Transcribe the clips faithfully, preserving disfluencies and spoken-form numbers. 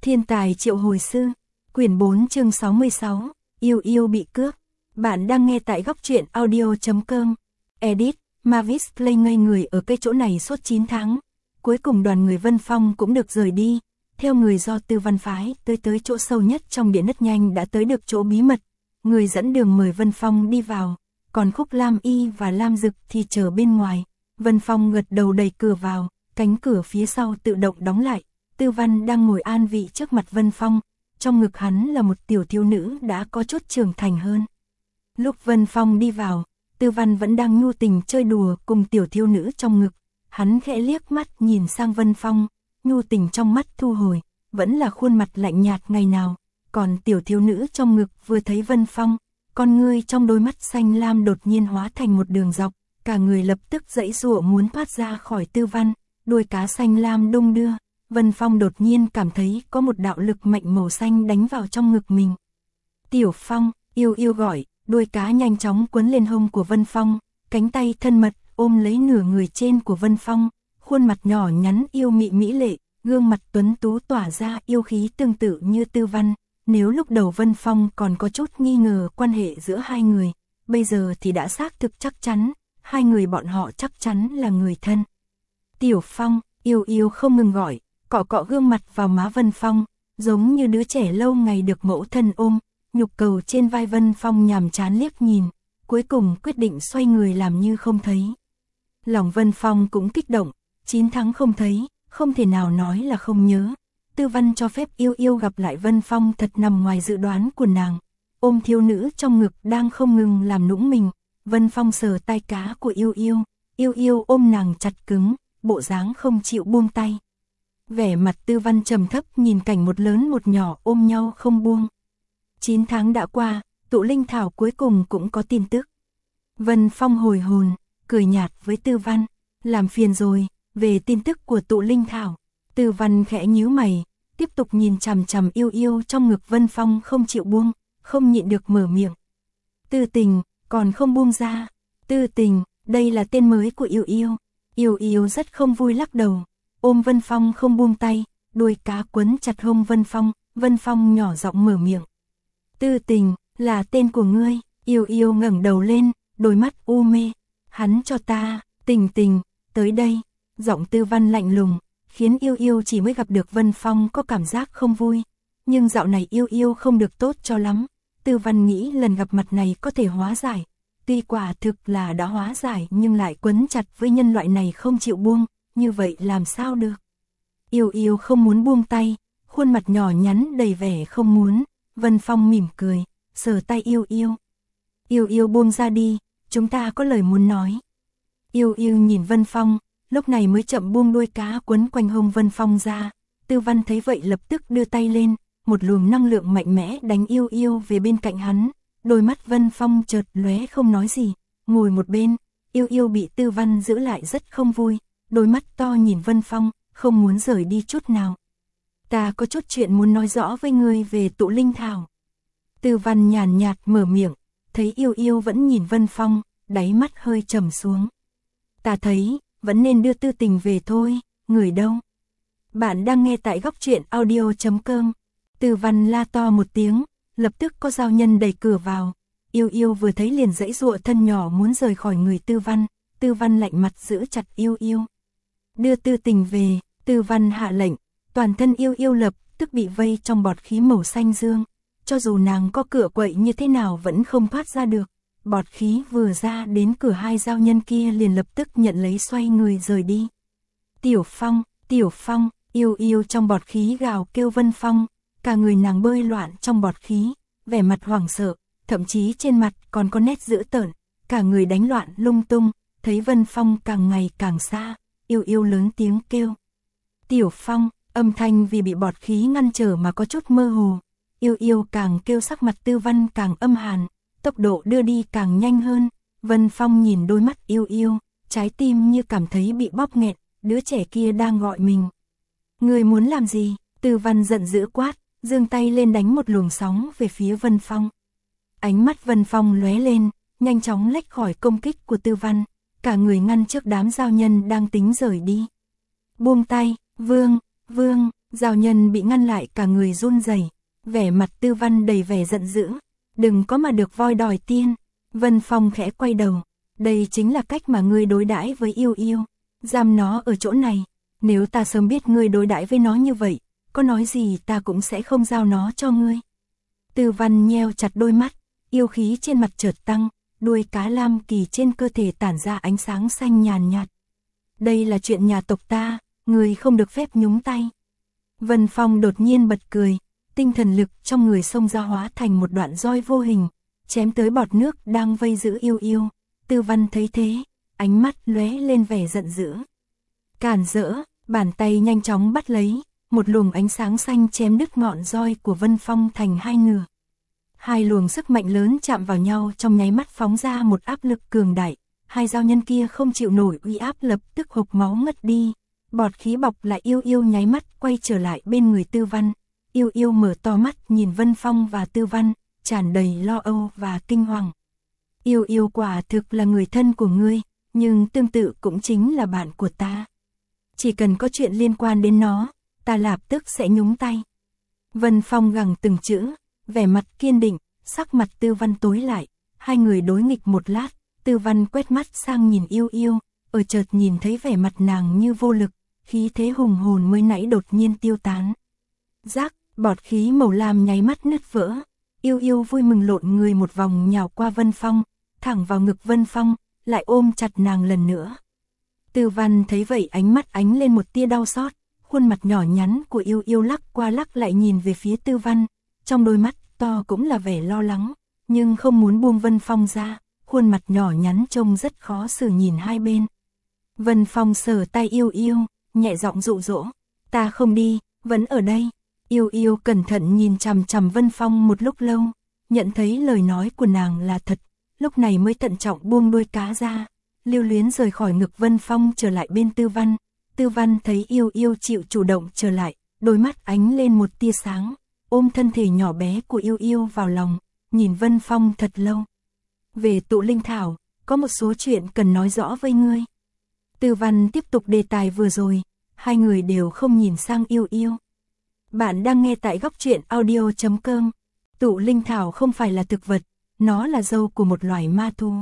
Thiên tài triệu hồi sư, quyển bốn chương sáu mươi sáu, yêu yêu bị cướp. Bạn đang nghe tại góc truyện audio chấm com. Edit, Mavis Play ngây người ở cái chỗ này suốt chín tháng. Cuối cùng đoàn người Vân Phong cũng được rời đi. Theo người do Tư Văn phái tới tới chỗ sâu nhất trong địa nứt nhanh đã tới được chỗ bí mật. Người dẫn đường mời Vân Phong đi vào. Còn Khúc Lam Y và Lam Dực thì chờ bên ngoài. Vân Phong gật đầu đẩy cửa vào. Cánh cửa phía sau tự động đóng lại. Tư Văn đang ngồi an vị trước mặt Vân Phong, trong ngực hắn là một tiểu thiếu nữ đã có chút trưởng thành hơn. Lúc Vân Phong đi vào, Tư Văn vẫn đang nhu tình chơi đùa cùng tiểu thiếu nữ trong ngực, hắn khẽ liếc mắt nhìn sang Vân Phong, nhu tình trong mắt thu hồi, vẫn là khuôn mặt lạnh nhạt ngày nào, còn tiểu thiếu nữ trong ngực vừa thấy Vân Phong, con ngươi trong đôi mắt xanh lam đột nhiên hóa thành một đường dọc, cả người lập tức giãy giụa muốn thoát ra khỏi Tư Văn, đuôi cá xanh lam đung đưa. Vân Phong đột nhiên cảm thấy có một đạo lực mạnh màu xanh đánh vào trong ngực mình. Tiểu Phong, yêu yêu gọi, đuôi cá nhanh chóng quấn lên hông của Vân Phong, cánh tay thân mật ôm lấy nửa người trên của Vân Phong, khuôn mặt nhỏ nhắn yêu mị mỹ lệ, gương mặt tuấn tú tỏa ra yêu khí tương tự như Tư Văn. Nếu lúc đầu Vân Phong còn có chút nghi ngờ quan hệ giữa hai người, bây giờ thì đã xác thực chắc chắn, hai người bọn họ chắc chắn là người thân. Tiểu Phong, yêu yêu không ngừng gọi, cọ cọ gương mặt vào má Vân Phong, giống như đứa trẻ lâu ngày được mẫu thân ôm, nhục cầu trên vai Vân Phong nhàm chán liếc nhìn, cuối cùng quyết định xoay người làm như không thấy. Lòng Vân Phong cũng kích động, chín tháng không thấy, không thể nào nói là không nhớ. Tư Văn cho phép yêu yêu gặp lại Vân Phong thật nằm ngoài dự đoán của nàng, ôm thiếu nữ trong ngực đang không ngừng làm nũng mình, Vân Phong sờ tai cá của yêu yêu, yêu yêu ôm nàng chặt cứng, bộ dáng không chịu buông tay. Vẻ mặt Tư Văn trầm thấp nhìn cảnh một lớn một nhỏ ôm nhau không buông. chín tháng đã qua, tụ linh thảo cuối cùng cũng có tin tức. Vân Phong hồi hồn, cười nhạt với Tư Văn, làm phiền rồi, về tin tức của tụ linh thảo. Tư Văn khẽ nhíu mày, tiếp tục nhìn chằm chằm yêu yêu trong ngực Vân Phong không chịu buông, không nhịn được mở miệng. Tư Tình, còn không buông ra. Tư Tình, đây là tên mới của yêu yêu. Yêu yêu rất không vui lắc đầu. Ôm Vân Phong không buông tay, đuôi cá quấn chặt hông Vân Phong, Vân Phong nhỏ giọng mở miệng. Tư Tình, là tên của ngươi. Yêu yêu ngẩng đầu lên, đôi mắt u mê. Hắn cho ta, Tình Tình, tới đây. Giọng Tư Văn lạnh lùng, khiến yêu yêu chỉ mới gặp được Vân Phong có cảm giác không vui. Nhưng dạo này yêu yêu không được tốt cho lắm. Tư Văn nghĩ lần gặp mặt này có thể hóa giải. Tuy quả thực là đã hóa giải nhưng lại quấn chặt với nhân loại này không chịu buông. Như vậy làm sao được? Yêu yêu không muốn buông tay, khuôn mặt nhỏ nhắn đầy vẻ không muốn. Vân Phong mỉm cười, sờ tay yêu yêu. Yêu yêu buông ra đi, chúng ta có lời muốn nói. Yêu yêu nhìn Vân Phong, lúc này mới chậm buông đuôi cá quấn quanh hông Vân Phong ra. Tư Văn thấy vậy lập tức đưa tay lên, một luồng năng lượng mạnh mẽ đánh yêu yêu về bên cạnh hắn. Đôi mắt Vân Phong chợt lóe không nói gì, ngồi một bên. Yêu yêu bị Tư Văn giữ lại rất không vui. Đôi mắt to nhìn Vân Phong, không muốn rời đi chút nào. Ta có chút chuyện muốn nói rõ với ngươi về tụ linh thảo. Tư Văn nhàn nhạt mở miệng, thấy yêu yêu vẫn nhìn Vân Phong, đáy mắt hơi trầm xuống. Ta thấy, vẫn nên đưa Tư Tình về thôi, người đâu? Bạn đang nghe tại góc truyện audio chấm com. Tư Văn la to một tiếng, lập tức có giao nhân đẩy cửa vào. Yêu yêu vừa thấy liền giãy giụa thân nhỏ muốn rời khỏi người Tư Văn. Tư Văn lạnh mặt giữ chặt yêu yêu. Đưa Tư Tình về, Tư Văn hạ lệnh, toàn thân yêu yêu lập tức bị vây trong bọt khí màu xanh dương. Cho dù nàng có cựa quậy như thế nào vẫn không thoát ra được. Bọt khí vừa ra đến cửa hai giao nhân kia liền lập tức nhận lấy xoay người rời đi. Tiểu Phong, Tiểu Phong, yêu yêu trong bọt khí gào kêu Vân Phong, cả người nàng bơi loạn trong bọt khí, vẻ mặt hoảng sợ, thậm chí trên mặt còn có nét dữ tợn, cả người đánh loạn lung tung, thấy Vân Phong càng ngày càng xa. Yêu yêu lớn tiếng kêu. Tiểu Phong, âm thanh vì bị bọt khí ngăn trở mà có chút mơ hồ. Yêu yêu càng kêu sắc mặt Tư Văn càng âm hàn, tốc độ đưa đi càng nhanh hơn. Vân Phong nhìn đôi mắt yêu yêu, trái tim như cảm thấy bị bóp nghẹt, đứa trẻ kia đang gọi mình. Người muốn làm gì? Tư Văn giận dữ quát, giương tay lên đánh một luồng sóng về phía Vân Phong. Ánh mắt Vân Phong lóe lên, nhanh chóng lách khỏi công kích của Tư Văn. Cả người ngăn trước đám giao nhân đang tính rời đi. Buông tay, vương, vương, Giao Nhân bị ngăn lại cả người run rẩy, vẻ mặt Tư Văn đầy vẻ giận dữ. Đừng có mà được voi đòi tiên. Vân Phong khẽ quay đầu. Đây chính là cách mà ngươi đối đãi với Yêu Yêu. Giam nó ở chỗ này. Nếu ta sớm biết ngươi đối đãi với nó như vậy, có nói gì ta cũng sẽ không giao nó cho ngươi. Tư Văn nheo chặt đôi mắt, yêu khí trên mặt chợt tăng, đuôi cá lam kỳ trên cơ thể tản ra ánh sáng xanh nhàn nhạt. Đây là chuyện nhà tộc ta, ngươi không được phép nhúng tay. Vân Phong đột nhiên bật cười, tinh thần lực trong người xông ra hóa thành một đoạn roi vô hình, chém tới bọt nước đang vây giữ Yêu Yêu. Tư Văn thấy thế, ánh mắt lóe lên vẻ giận dữ. Cản rỡ, bàn tay nhanh chóng bắt lấy, một luồng ánh sáng xanh chém đứt ngọn roi của Vân Phong thành hai nửa. Hai luồng sức mạnh lớn chạm vào nhau trong nháy mắt phóng ra một áp lực cường đại, hai giao nhân kia không chịu nổi uy áp lập tức hộc máu ngất đi. Bọt khí bọc lại Yêu Yêu nháy mắt quay trở lại bên người Tư Văn. Yêu Yêu mở to mắt nhìn Vân Phong và Tư Văn, tràn đầy lo âu và kinh hoàng. Yêu Yêu quả thực là người thân của ngươi, nhưng tương tự cũng chính là bạn của ta. Chỉ cần có chuyện liên quan đến nó, ta lập tức sẽ nhúng tay. Vân Phong gằn từng chữ, vẻ mặt kiên định, sắc mặt Tư Văn tối lại. Hai người đối nghịch một lát, Tư Văn quét mắt sang nhìn Yêu Yêu, ở chợt nhìn thấy vẻ mặt nàng như vô lực, khí thế hùng hồn mới nãy đột nhiên tiêu tán. Rác, bọt khí màu lam nháy mắt nứt vỡ. Yêu Yêu vui mừng lộn người một vòng nhào qua Vân Phong, thẳng vào ngực Vân Phong, lại ôm chặt nàng lần nữa. Tư Văn thấy vậy ánh mắt ánh lên một tia đau xót, khuôn mặt nhỏ nhắn của Yêu Yêu lắc qua lắc lại nhìn về phía Tư Văn, trong đôi mắt to cũng là vẻ lo lắng, nhưng không muốn buông Vân Phong ra, khuôn mặt nhỏ nhắn trông rất khó xử nhìn hai bên. Vân Phong sờ tay Yêu Yêu, nhẹ giọng dụ dỗ, ta không đi, vẫn ở đây. Yêu Yêu cẩn thận nhìn chằm chằm Vân Phong một lúc lâu, nhận thấy lời nói của nàng là thật, lúc này mới thận trọng buông đuôi cá ra, lưu luyến rời khỏi ngực Vân Phong trở lại bên Tư Văn. Tư Văn thấy Yêu Yêu chịu chủ động trở lại, đôi mắt ánh lên một tia sáng, ôm thân thể nhỏ bé của Yêu Yêu vào lòng, nhìn Vân Phong thật lâu. Về tụ linh thảo, có một số chuyện cần nói rõ với ngươi. Tư Văn tiếp tục đề tài vừa rồi, hai người đều không nhìn sang Yêu Yêu. Bạn đang nghe tại góc truyện audio chấm com. Tụ linh thảo không phải là thực vật, nó là dâu của một loài ma thú.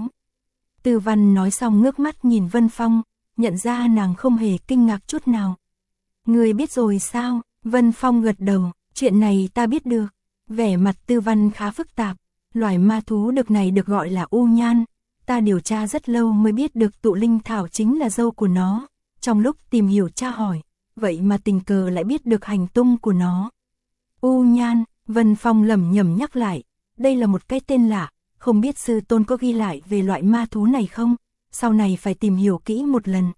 Tư Văn nói xong ngước mắt nhìn Vân Phong, nhận ra nàng không hề kinh ngạc chút nào. Ngươi biết rồi sao? Vân Phong gật đầu, chuyện này ta biết được. Vẻ mặt Tư Văn khá phức tạp, loài ma thú được này được gọi là U Nhan. Ta điều tra rất lâu mới biết được tụ linh thảo chính là dâu của nó. Trong lúc tìm hiểu tra hỏi, vậy mà tình cờ lại biết được hành tung của nó. U Nhan, Vân Phong lẩm nhẩm nhắc lại, đây là một cái tên lạ, không biết sư tôn có ghi lại về loại ma thú này không? Sau này phải tìm hiểu kỹ một lần.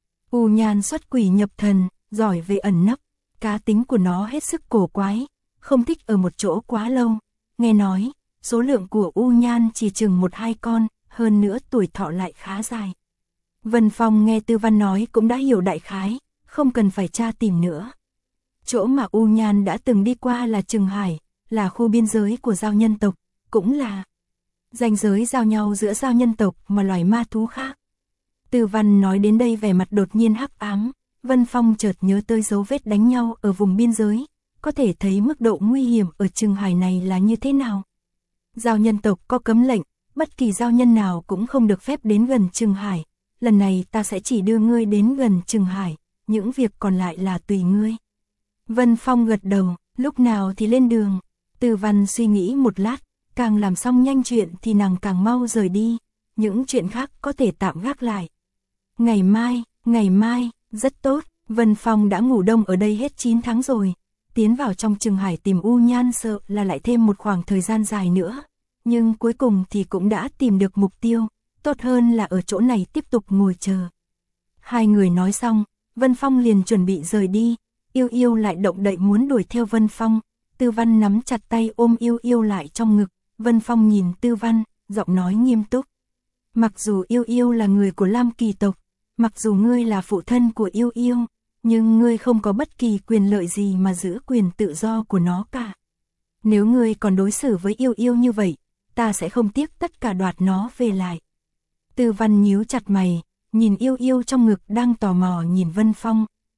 U Nhan xuất quỷ nhập thần, giỏi về ẩn nấp, cá tính của nó hết sức cổ quái, không thích ở một chỗ quá lâu. Nghe nói, số lượng của U Nhan chỉ chừng một hai con, hơn nữa tuổi thọ lại khá dài. Vân Phong nghe Tư Văn nói cũng đã hiểu đại khái, không cần phải tra tìm nữa. Chỗ mà U Nhan đã từng đi qua là Trừng Hải, là khu biên giới của giao nhân tộc, cũng là ranh giới giao nhau giữa giao nhân tộc và loài ma thú khác. Tư Văn nói đến đây vẻ mặt đột nhiên hắc ám, Vân Phong chợt nhớ tới dấu vết đánh nhau ở vùng biên giới, có thể thấy mức độ nguy hiểm ở Trừng Hải này là như thế nào. Giao nhân tộc có cấm lệnh, bất kỳ giao nhân nào cũng không được phép đến gần Trừng Hải, lần này ta sẽ chỉ đưa ngươi đến gần Trừng Hải, những việc còn lại là tùy ngươi. Vân Phong gật đầu, lúc nào thì lên đường. Tư Văn suy nghĩ một lát, càng làm xong nhanh chuyện thì nàng càng mau rời đi, những chuyện khác có thể tạm gác lại. Ngày mai, ngày mai, rất tốt, Vân Phong đã ngủ đông ở đây hết chín tháng rồi, tiến vào trong Trừng Hải tìm U Nhan sợ là lại thêm một khoảng thời gian dài nữa, nhưng cuối cùng thì cũng đã tìm được mục tiêu, tốt hơn là ở chỗ này tiếp tục ngồi chờ. Hai người nói xong, Vân Phong liền chuẩn bị rời đi, Yêu Yêu lại động đậy muốn đuổi theo Vân Phong. Tư Văn nắm chặt tay ôm Yêu Yêu lại trong ngực, Vân Phong nhìn Tư Văn, giọng nói nghiêm túc. Mặc dù Yêu Yêu là người của Lam Kỳ tộc, mặc dù ngươi là phụ thân của Yêu Yêu, nhưng ngươi không có bất kỳ quyền lợi gì mà giữ quyền tự do của nó cả. Nếu ngươi còn đối xử với Yêu Yêu như vậy, ta sẽ không tiếc tất cả đoạt nó về lại. Tư Văn nhíu chặt mày, nhìn Yêu Yêu trong ngực đang tò mò nhìn Vân Phong,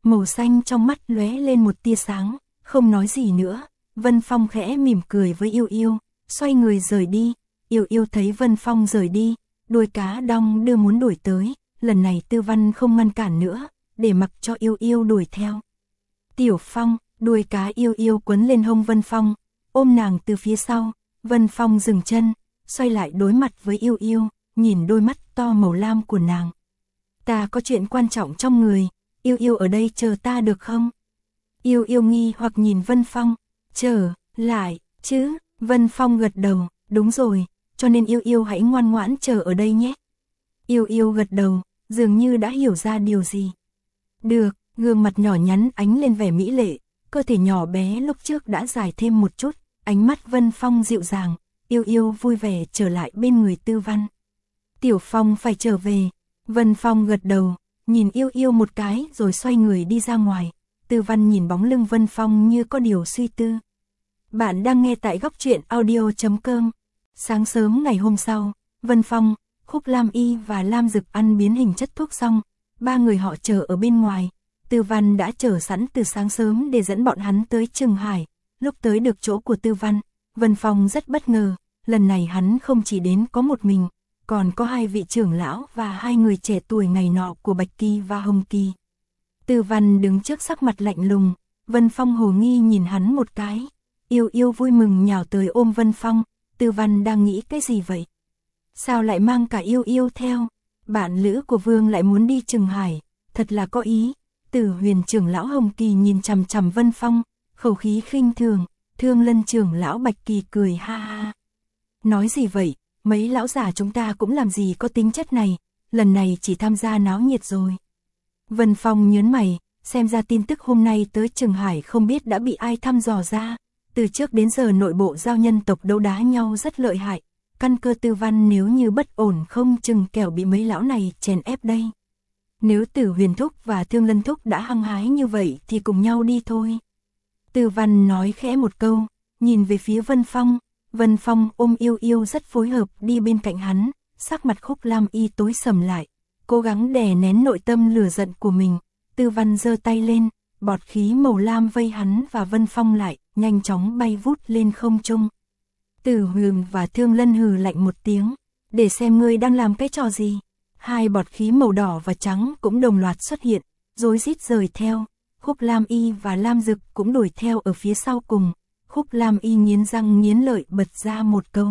màu xanh trong mắt lóe lên một tia sáng, không nói gì nữa. Vân Phong khẽ mỉm cười với Yêu Yêu, xoay người rời đi. Yêu Yêu thấy Vân Phong rời đi, đuôi cá đong đưa muốn đuổi tới, lần này Tư Văn không ngăn cản nữa, để mặc cho Yêu Yêu đuổi theo. Tiểu Phong, đuôi cá Yêu Yêu quấn lên hông Vân Phong, ôm nàng từ phía sau. Vân Phong dừng chân, xoay lại đối mặt với Yêu Yêu, nhìn đôi mắt to màu lam của nàng. Ta có chuyện quan trọng trong người, Yêu Yêu ở đây chờ ta được không? Yêu Yêu nghi hoặc nhìn Vân Phong, chờ, lại, chứ? Vân Phong gật đầu, đúng rồi, cho nên Yêu Yêu hãy ngoan ngoãn chờ ở đây nhé. Yêu Yêu gật đầu, dường như đã hiểu ra điều gì. Được, gương mặt nhỏ nhắn ánh lên vẻ mỹ lệ, cơ thể nhỏ bé lúc trước đã dài thêm một chút, ánh mắt Vân Phong dịu dàng, Yêu Yêu vui vẻ trở lại bên người Tư Văn. Tiểu Phong phải trở về. Vân Phong gật đầu, nhìn Yêu Yêu một cái rồi xoay người đi ra ngoài. Tư Văn nhìn bóng lưng Vân Phong như có điều suy tư. Bạn đang nghe tại góc truyện audio chấm com. Sáng sớm ngày hôm sau, Vân Phong, Khúc Lam Y và Lam Dực ăn biến hình chất thuốc xong, ba người họ chờ ở bên ngoài. Tư Văn đã chờ sẵn từ sáng sớm để dẫn bọn hắn tới Trừng Hải. Lúc tới được chỗ của Tư Văn, Vân Phong rất bất ngờ, lần này hắn không chỉ đến có một mình, còn có hai vị trưởng lão và hai người trẻ tuổi ngày nọ của Bạch Kỳ và Hồng Kỳ. Tư Văn đứng trước sắc mặt lạnh lùng, Vân Phong hồ nghi nhìn hắn một cái. Yêu Yêu vui mừng nhào tới ôm Vân Phong, Tư Văn đang nghĩ cái gì vậy? Sao lại mang cả Yêu Yêu theo? Bạn lữ của Vương lại muốn đi Trừng Hải, thật là có ý. Tử Huyền trưởng lão Hồng Kỳ nhìn chằm chằm Vân Phong, khẩu khí khinh thường. Thương Lân trưởng lão Bạch Kỳ cười ha ha. Nói gì vậy, mấy lão già chúng ta cũng làm gì có tính chất này, lần này chỉ tham gia náo nhiệt rồi. Vân Phong nhớn mày, xem ra tin tức hôm nay tới Trừng Hải không biết đã bị ai thăm dò ra. Từ trước đến giờ nội bộ giao nhân tộc đấu đá nhau rất lợi hại, căn cơ Tư Văn nếu như bất ổn không chừng kẻo bị mấy lão này chèn ép đây. Nếu Tử Huyền Thúc và Thương Lân Thúc đã hăng hái như vậy thì cùng nhau đi thôi. Tư Văn nói khẽ một câu, nhìn về phía Vân Phong. Vân Phong ôm Yêu Yêu rất phối hợp đi bên cạnh hắn, sắc mặt Khúc Lam Y tối sầm lại, cố gắng đè nén nội tâm lửa giận của mình. Tư Văn giơ tay lên, bọt khí màu lam vây hắn và Vân Phong lại, nhanh chóng bay vút lên không trung. Tử Huyền và Thương Lân hừ lạnh một tiếng, để xem ngươi đang làm cái trò gì. Hai bọt khí màu đỏ và trắng cũng đồng loạt xuất hiện, rối rít rời theo. Khúc Lam Y và Lam Dực cũng đuổi theo ở phía sau cùng. Khúc Lam Y nghiến răng nghiến lợi bật ra một câu.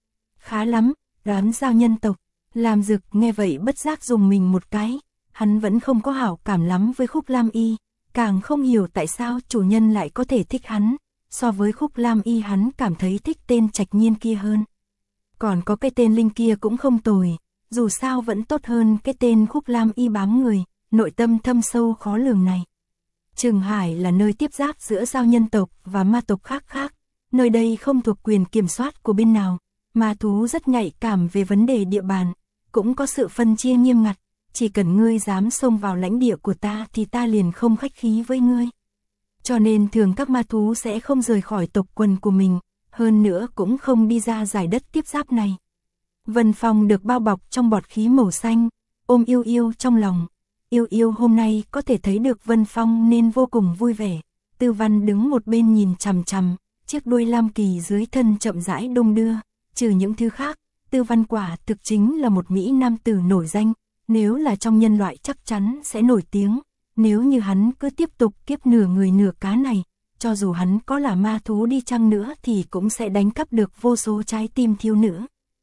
Khá lắm, đám giao nhân tộc. Lam Dực nghe vậy bất giác dùng mình một cái. Hắn vẫn không có hảo cảm lắm với Khúc Lam Y, càng không hiểu tại sao chủ nhân lại có thể thích hắn. So với Khúc Lam Y hắn cảm thấy thích tên Trạch Nhiên kia hơn. Còn có cái tên Linh kia cũng không tồi, dù sao vẫn tốt hơn cái tên Khúc Lam Y bám người, nội tâm thâm sâu khó lường này. Trừng Hải là nơi tiếp giáp giữa giao nhân tộc và ma tộc khác khác, nơi đây không thuộc quyền kiểm soát của bên nào, ma thú rất nhạy cảm về vấn đề địa bàn, cũng có sự phân chia nghiêm ngặt, chỉ cần ngươi dám xông vào lãnh địa của ta thì ta liền không khách khí với ngươi. Cho nên thường các ma thú sẽ không rời khỏi tộc quần của mình, hơn nữa cũng không đi ra giải đất tiếp giáp này. Vân Phong được bao bọc trong bọt khí màu xanh, ôm Yêu Yêu trong lòng. Yêu Yêu hôm nay có thể thấy được Vân Phong nên vô cùng vui vẻ. Tư Văn đứng một bên nhìn chằm chằm, chiếc đuôi lam kỳ dưới thân chậm rãi đung đưa. Trừ những thứ khác, Tư Văn quả thực chính là một mỹ nam tử nổi danh, nếu là trong nhân loại chắc chắn sẽ nổi tiếng. Nếu như hắn cứ tiếp tục kiếp nửa người nửa cá này, cho dù hắn có là ma thú đi chăng nữa thì cũng sẽ đánh cắp được vô số trái tim thiếu nữ.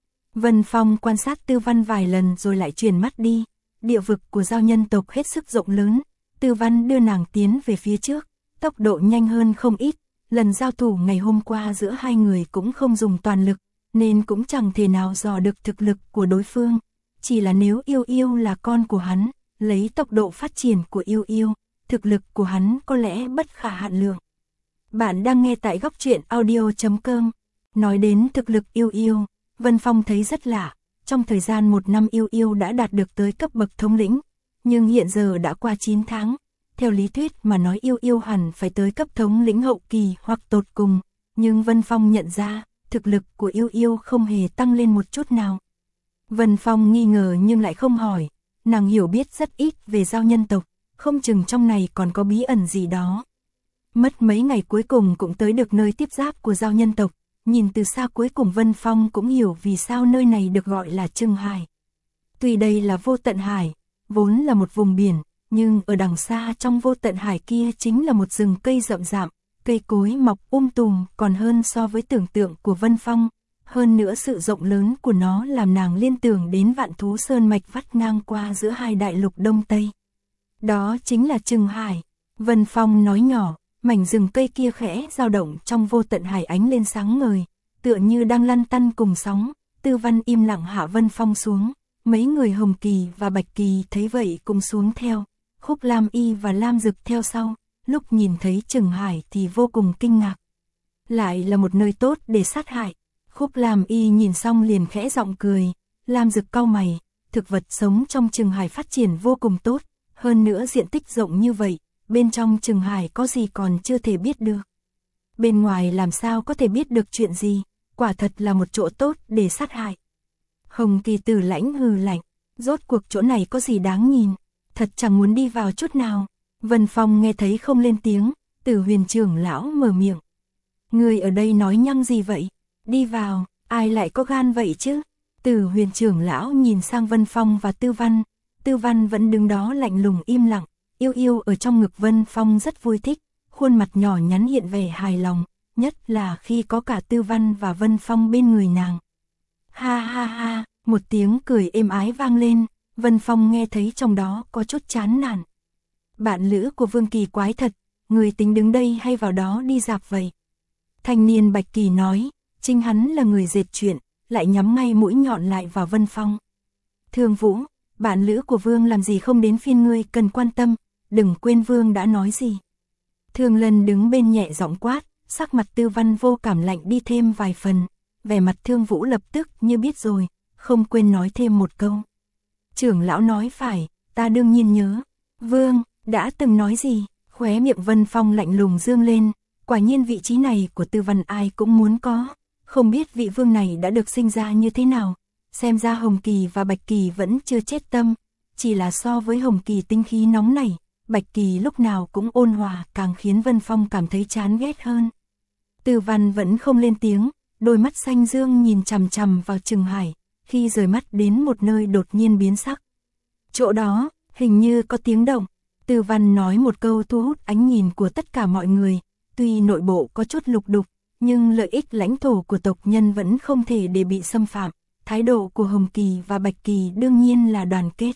Vân Phong quan sát Tư Văn vài lần rồi lại chuyển mắt đi. Địa vực của giao nhân tộc hết sức rộng lớn, Tư Văn đưa nàng tiến về phía trước, tốc độ nhanh hơn không ít. Lần giao thủ ngày hôm qua giữa hai người cũng không dùng toàn lực, nên cũng chẳng thể nào dò được thực lực của đối phương. Chỉ là nếu Yêu Yêu là con của hắn, lấy tốc độ phát triển của Yêu Yêu, thực lực của hắn có lẽ bất khả hạn lượng. Bạn đang nghe tại góc truyện audio chấm com. Nói đến thực lực Yêu Yêu, Vân Phong thấy rất lạ. Trong thời gian một năm Yêu Yêu đã đạt được tới cấp bậc thống lĩnh, nhưng hiện giờ đã qua chín tháng. Theo lý thuyết mà nói Yêu Yêu hẳn phải tới cấp thống lĩnh hậu kỳ hoặc tột cùng, nhưng Vân Phong nhận ra, thực lực của Yêu Yêu không hề tăng lên một chút nào. Vân Phong nghi ngờ nhưng lại không hỏi, nàng hiểu biết rất ít về giao nhân tộc, không chừng trong này còn có bí ẩn gì đó. Mất mấy ngày cuối cùng cũng tới được nơi tiếp giáp của giao nhân tộc, nhìn từ xa cuối cùng Vân Phong cũng hiểu vì sao nơi này được gọi là Trừng Hải. Tuy đây là vô tận hải, vốn là một vùng biển, nhưng ở đằng xa trong vô tận hải kia chính là một rừng cây rậm rạp, cây cối mọc um tùm còn hơn so với tưởng tượng của Vân Phong. Hơn nữa sự rộng lớn của nó làm nàng liên tưởng đến Vạn Thú Sơn mạch vắt ngang qua giữa hai đại lục Đông Tây. Đó chính là Trừng Hải. Vân Phong nói nhỏ, mảnh rừng cây kia khẽ dao động trong vô tận hải ánh lên sáng ngời, tựa như đang lăn tăn cùng sóng. Tư Văn im lặng hạ Vân Phong xuống, mấy người Hồng Kỳ và Bạch Kỳ thấy vậy cùng xuống theo, Khúc Lam Y và Lam Dực theo sau, lúc nhìn thấy Trừng Hải thì vô cùng kinh ngạc. Lại là một nơi tốt để sát hại. Khúc Lam Y nhìn xong liền khẽ giọng cười, Lam Dực cau mày, thực vật sống trong Trừng Hải phát triển vô cùng tốt, hơn nữa diện tích rộng như vậy, bên trong Trừng Hải có gì còn chưa thể biết được. Bên ngoài làm sao có thể biết được chuyện gì, quả thật là một chỗ tốt để sát hại. Hồng Kỳ Tử Lãnh hừ lạnh, rốt cuộc chỗ này có gì đáng nhìn, thật chẳng muốn đi vào chút nào. Vân Phong nghe thấy không lên tiếng, Tử Huyền trưởng lão mở miệng. Người ở đây nói nhăng gì vậy? Đi vào, ai lại có gan vậy chứ? Tử Huyền trưởng lão nhìn sang Vân Phong và Tư Văn, Tư Văn vẫn đứng đó lạnh lùng im lặng, Yêu Yêu ở trong ngực Vân Phong rất vui thích, khuôn mặt nhỏ nhắn hiện vẻ hài lòng, nhất là khi có cả Tư Văn và Vân Phong bên người nàng. Ha ha ha, một tiếng cười êm ái vang lên, Vân Phong nghe thấy trong đó có chút chán nản. Bạn lữ của Vương Kỳ quái thật, người tính đứng đây hay vào đó đi dạp vậy? Thanh niên Bạch Kỳ nói, chính hắn là người dệt chuyện, lại nhắm ngay mũi nhọn lại vào Vân Phong. Thương Vũ, bạn lữ của Vương làm gì không đến phiên ngươi cần quan tâm, đừng quên Vương đã nói gì. Thương Lân đứng bên nhẹ giọng quát, sắc mặt Tư Văn vô cảm lạnh đi thêm vài phần, vẻ mặt Thương Vũ lập tức như biết rồi, không quên nói thêm một câu. Trưởng lão nói phải, ta đương nhiên nhớ. Vương, đã từng nói gì? Khóe miệng Vân Phong lạnh lùng dương lên, quả nhiên vị trí này của Tư Văn ai cũng muốn có, không biết vị vương này đã được sinh ra như thế nào, xem ra Hồng Kỳ và Bạch Kỳ vẫn chưa chết tâm, chỉ là so với Hồng Kỳ tinh khí nóng nảy, Bạch Kỳ lúc nào cũng ôn hòa càng khiến Vân Phong cảm thấy chán ghét hơn. Tư Văn vẫn không lên tiếng, đôi mắt xanh dương nhìn chằm chằm vào Trừng Hải, khi rời mắt đến một nơi đột nhiên biến sắc. Chỗ đó, hình như có tiếng động. Tư Văn nói một câu thu hút ánh nhìn của tất cả mọi người, tuy nội bộ có chút lục đục, nhưng lợi ích lãnh thổ của tộc nhân vẫn không thể để bị xâm phạm, thái độ của Hồng Kỳ và Bạch Kỳ đương nhiên là đoàn kết.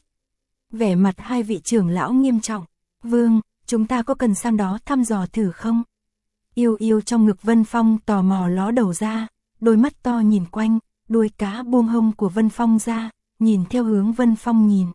Vẻ mặt hai vị trưởng lão nghiêm trọng, Vương, chúng ta có cần sang đó thăm dò thử không? Yêu Yêu trong ngực Vân Phong tò mò ló đầu ra, đôi mắt to nhìn quanh, đuôi cá buông hông của Vân Phong ra, nhìn theo hướng Vân Phong nhìn.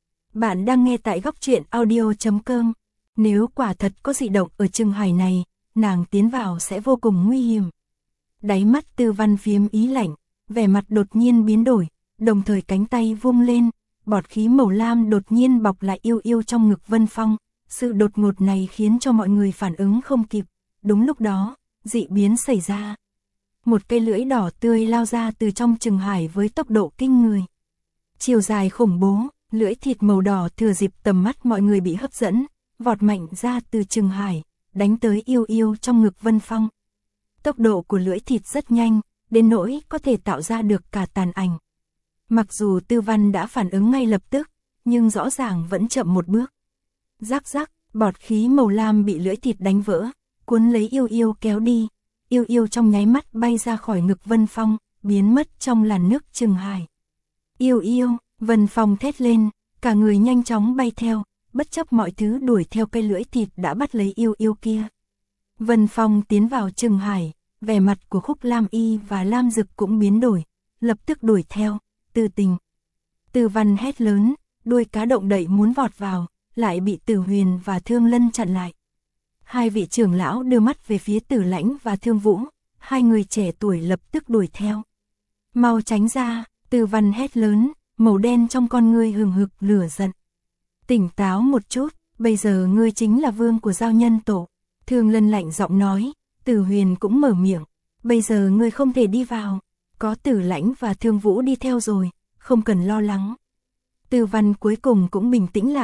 Bạn đang nghe tại góc truyện audio chấm com. Nếu quả thật có dị động ở Trừng Hải này, nàng tiến vào sẽ vô cùng nguy hiểm. Đáy mắt Tư Văn phiếm ý lạnh, vẻ mặt đột nhiên biến đổi, đồng thời cánh tay vung lên, bọt khí màu lam đột nhiên bọc lại Yêu Yêu trong ngực Vân Phong. Sự đột ngột này khiến cho mọi người phản ứng không kịp. Đúng lúc đó, dị biến xảy ra. Một cây lưỡi đỏ tươi lao ra từ trong Trừng Hải với tốc độ kinh người. Chiều dài khủng bố, lưỡi thịt màu đỏ thừa dịp tầm mắt mọi người bị hấp dẫn, vọt mạnh ra từ Trừng Hải, đánh tới Yêu Yêu trong ngực Vân Phong. Tốc độ của lưỡi thịt rất nhanh, đến nỗi có thể tạo ra được cả tàn ảnh. Mặc dù Tư Văn đã phản ứng ngay lập tức, nhưng rõ ràng vẫn chậm một bước. Rắc rắc, bọt khí màu lam bị lưỡi thịt đánh vỡ, cuốn lấy Yêu Yêu kéo đi. Yêu Yêu trong nháy mắt bay ra khỏi ngực Vân Phong, biến mất trong làn nước Trừng Hải. Yêu Yêu, Vân Phong thét lên, cả người nhanh chóng bay theo, bất chấp mọi thứ đuổi theo cây lưỡi thịt đã bắt lấy Yêu Yêu kia. Vân Phong tiến vào Trừng Hải, vẻ mặt của Khúc Lam Y và Lam Dực cũng biến đổi, lập tức đuổi theo, Tư Tình. Tư Văn hét lớn, đuôi cá động đậy muốn vọt vào, lại bị Tử Huyền và Thương Lân chặn lại. Hai vị trưởng lão đưa mắt về phía Tử Lãnh và Thương Vũ, hai người trẻ tuổi lập tức đuổi theo. Mau tránh ra, Tư Văn hét lớn, màu đen trong con ngươi hừng hực lửa giận. Tỉnh táo một chút, bây giờ ngươi chính là vương của giao nhân tổ. Thương Lân lạnh giọng nói, Tử Huyền cũng mở miệng, bây giờ ngươi không thể đi vào, có Tử Lãnh và Thương Vũ đi theo rồi, không cần lo lắng. Tư Văn cuối cùng cũng bình tĩnh lại,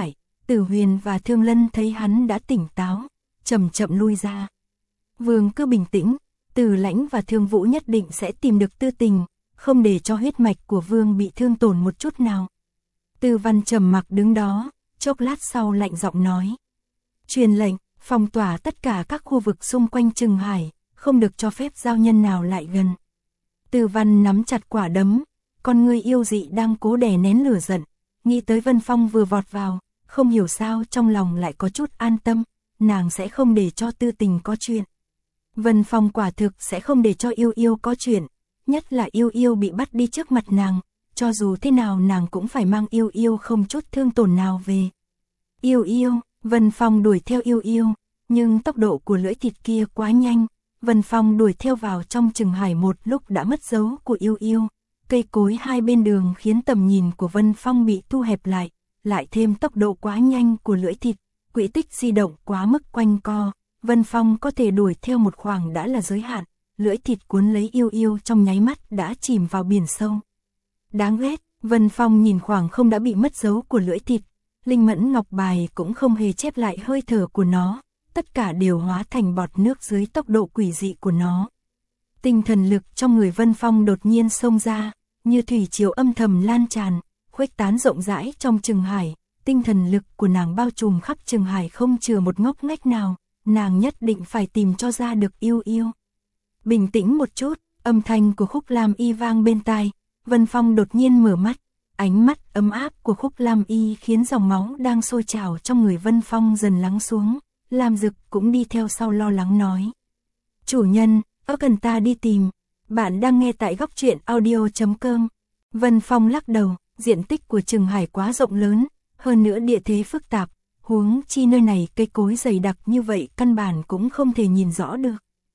Tử Huyền và Thương Lân thấy hắn đã tỉnh táo, chậm chậm lui ra. Vương cứ bình tĩnh, Từ Lãnh và Thương Vũ nhất định sẽ tìm được Tư Tình, không để cho huyết mạch của Vương bị thương tổn một chút nào. Tư Văn trầm mặc đứng đó, chốc lát sau lạnh giọng nói. Truyền lệnh, phong tỏa tất cả các khu vực xung quanh Trừng Hải, không được cho phép giao nhân nào lại gần. Tư Văn nắm chặt quả đấm, con người yêu dị đang cố đè nén lửa giận, nghĩ tới Vân Phong vừa vọt vào, không hiểu sao trong lòng lại có chút an tâm, nàng sẽ không để cho Tư Tình có chuyện. Vân Phong quả thực sẽ không để cho Yêu Yêu có chuyện, nhất là Yêu Yêu bị bắt đi trước mặt nàng, cho dù thế nào nàng cũng phải mang Yêu Yêu không chút thương tổn nào về. Yêu Yêu, Vân Phong đuổi theo Yêu Yêu, nhưng tốc độ của lưỡi thịt kia quá nhanh, Vân Phong đuổi theo vào trong Trừng Hải một lúc đã mất dấu của Yêu Yêu. Cây cối hai bên đường khiến tầm nhìn của Vân Phong bị thu hẹp lại, lại thêm tốc độ quá nhanh của lưỡi thịt, quỹ tích di động quá mức quanh co, Vân Phong có thể đuổi theo một khoảng đã là giới hạn, lưỡi thịt cuốn lấy Yêu Yêu trong nháy mắt đã chìm vào biển sâu. Đáng ghét, Vân Phong nhìn khoảng không đã bị mất dấu của lưỡi thịt, Linh Mẫn Ngọc Bài cũng không hề chép lại hơi thở của nó, tất cả đều hóa thành bọt nước dưới tốc độ quỷ dị của nó. Tinh thần lực trong người Vân Phong đột nhiên xông ra, như thủy triều âm thầm lan tràn, khuếch tán rộng rãi trong Trừng Hải, tinh thần lực của nàng bao trùm khắp Trừng Hải không chừa một ngóc ngách nào, nàng nhất định phải tìm cho ra được Yêu Yêu. Bình tĩnh một chút, âm thanh của Khúc Lam Y vang bên tai, Vân Phong đột nhiên mở mắt, ánh mắt ấm áp của Khúc Lam Y khiến dòng máu đang sôi trào trong người Vân Phong dần lắng xuống, Lam Dực cũng đi theo sau lo lắng nói. Chủ nhân, có cần ta đi tìm, bạn đang nghe tại góc truyện audio chấm com. Vân Phong lắc đầu, diện tích của Trừng Hải quá rộng lớn, hơn nữa địa thế phức tạp, huống chi nơi này cây cối dày đặc như vậy căn bản cũng không thể nhìn rõ được.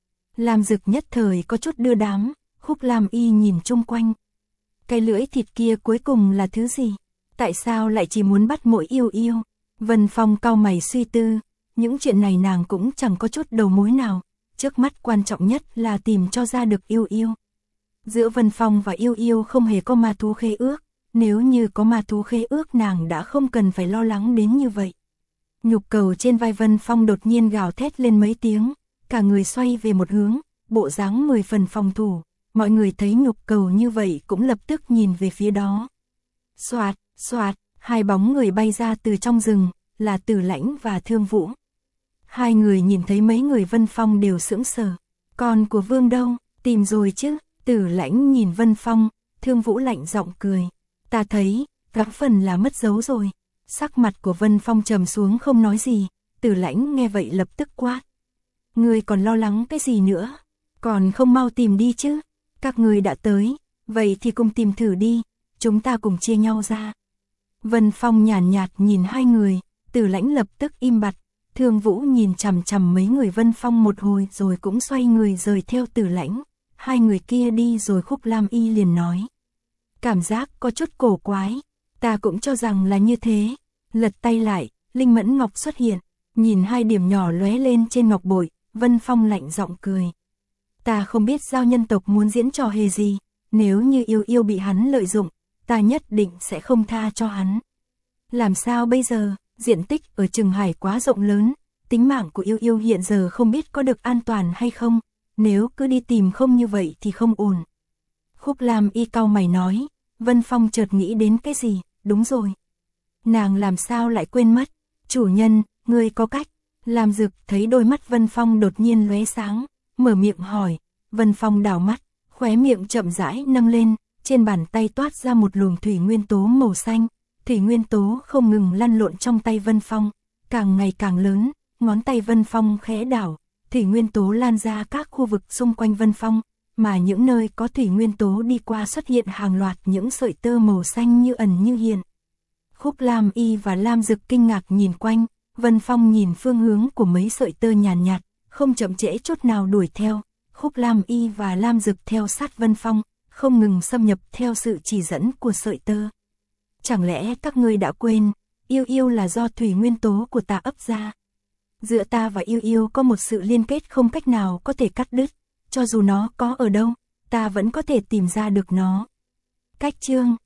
Lam Dực nhất thời có chút đưa đám, Khúc Lam Y nhìn chung quanh. Cái lưỡi thịt kia cuối cùng là thứ gì? Tại sao lại chỉ muốn bắt mỗi Yêu Yêu? Vân Phong cau mày suy tư, những chuyện này nàng cũng chẳng có chút đầu mối nào, trước mắt quan trọng nhất là tìm cho ra được Yêu Yêu. Giữa Vân Phong và Yêu Yêu không hề có ma thú khế ước, nếu như có ma thú khế ước nàng đã không cần phải lo lắng đến như vậy. Nhục cầu trên vai Vân Phong đột nhiên gào thét lên mấy tiếng, cả người xoay về một hướng, bộ dáng mười phần phòng thủ, mọi người thấy nhục cầu như vậy cũng lập tức nhìn về phía đó. Xoạt, xoạt, hai bóng người bay ra từ trong rừng, là Tử Lãnh và Thương Vũ. Hai người nhìn thấy mấy người Vân Phong đều sững sờ, con của Vương đâu, tìm rồi chứ? Tử Lãnh nhìn Vân Phong, Thương Vũ lạnh giọng cười, ta thấy, gắng phần là mất dấu rồi. Sắc mặt của Vân Phong trầm xuống không nói gì, Tử Lãnh nghe vậy lập tức quát. Người còn lo lắng cái gì nữa, còn không mau tìm đi chứ, các người đã tới, vậy thì cùng tìm thử đi, chúng ta cùng chia nhau ra. Vân Phong nhàn nhạt, nhạt nhìn hai người, Tử Lãnh lập tức im bặt, Thương Vũ nhìn chằm chằm mấy người Vân Phong một hồi rồi cũng xoay người rời theo Tử Lãnh. Hai người kia đi rồi Khúc Lam Y liền nói. Cảm giác có chút cổ quái, ta cũng cho rằng là như thế. Lật tay lại, Linh Mẫn Ngọc xuất hiện, nhìn hai điểm nhỏ lóe lên trên ngọc bội, Vân Phong lạnh giọng cười. Ta không biết giao nhân tộc muốn diễn trò hề gì, nếu như Yêu Yêu bị hắn lợi dụng, ta nhất định sẽ không tha cho hắn. Làm sao bây giờ, diện tích ở Trừng Hải quá rộng lớn, tính mạng của Yêu Yêu hiện giờ không biết có được an toàn hay không, nếu cứ đi tìm không như vậy thì không ổn. Khúc Lam Y cau mày nói, Vân Phong chợt nghĩ đến cái gì, đúng rồi. Nàng làm sao lại quên mất, chủ nhân, ngươi có cách. Lam Dực thấy đôi mắt Vân Phong đột nhiên lóe sáng, mở miệng hỏi, Vân Phong đảo mắt, khóe miệng chậm rãi nâng lên, trên bàn tay toát ra một luồng thủy nguyên tố màu xanh, thủy nguyên tố không ngừng lăn lộn trong tay Vân Phong, càng ngày càng lớn, ngón tay Vân Phong khẽ đảo, thủy nguyên tố lan ra các khu vực xung quanh Vân Phong, mà những nơi có thủy nguyên tố đi qua xuất hiện hàng loạt những sợi tơ màu xanh như ẩn như hiện. Khúc Lam Y và Lam Dực kinh ngạc nhìn quanh, Vân Phong nhìn phương hướng của mấy sợi tơ nhàn nhạt, nhạt, không chậm trễ chút nào đuổi theo. Khúc Lam Y và Lam Dực theo sát Vân Phong, không ngừng xâm nhập theo sự chỉ dẫn của sợi tơ. Chẳng lẽ các ngươi đã quên, Yêu Yêu là do thủy nguyên tố của ta ấp ra. Giữa ta và Yêu Yêu có một sự liên kết không cách nào có thể cắt đứt, cho dù nó có ở đâu, ta vẫn có thể tìm ra được nó. Cách chương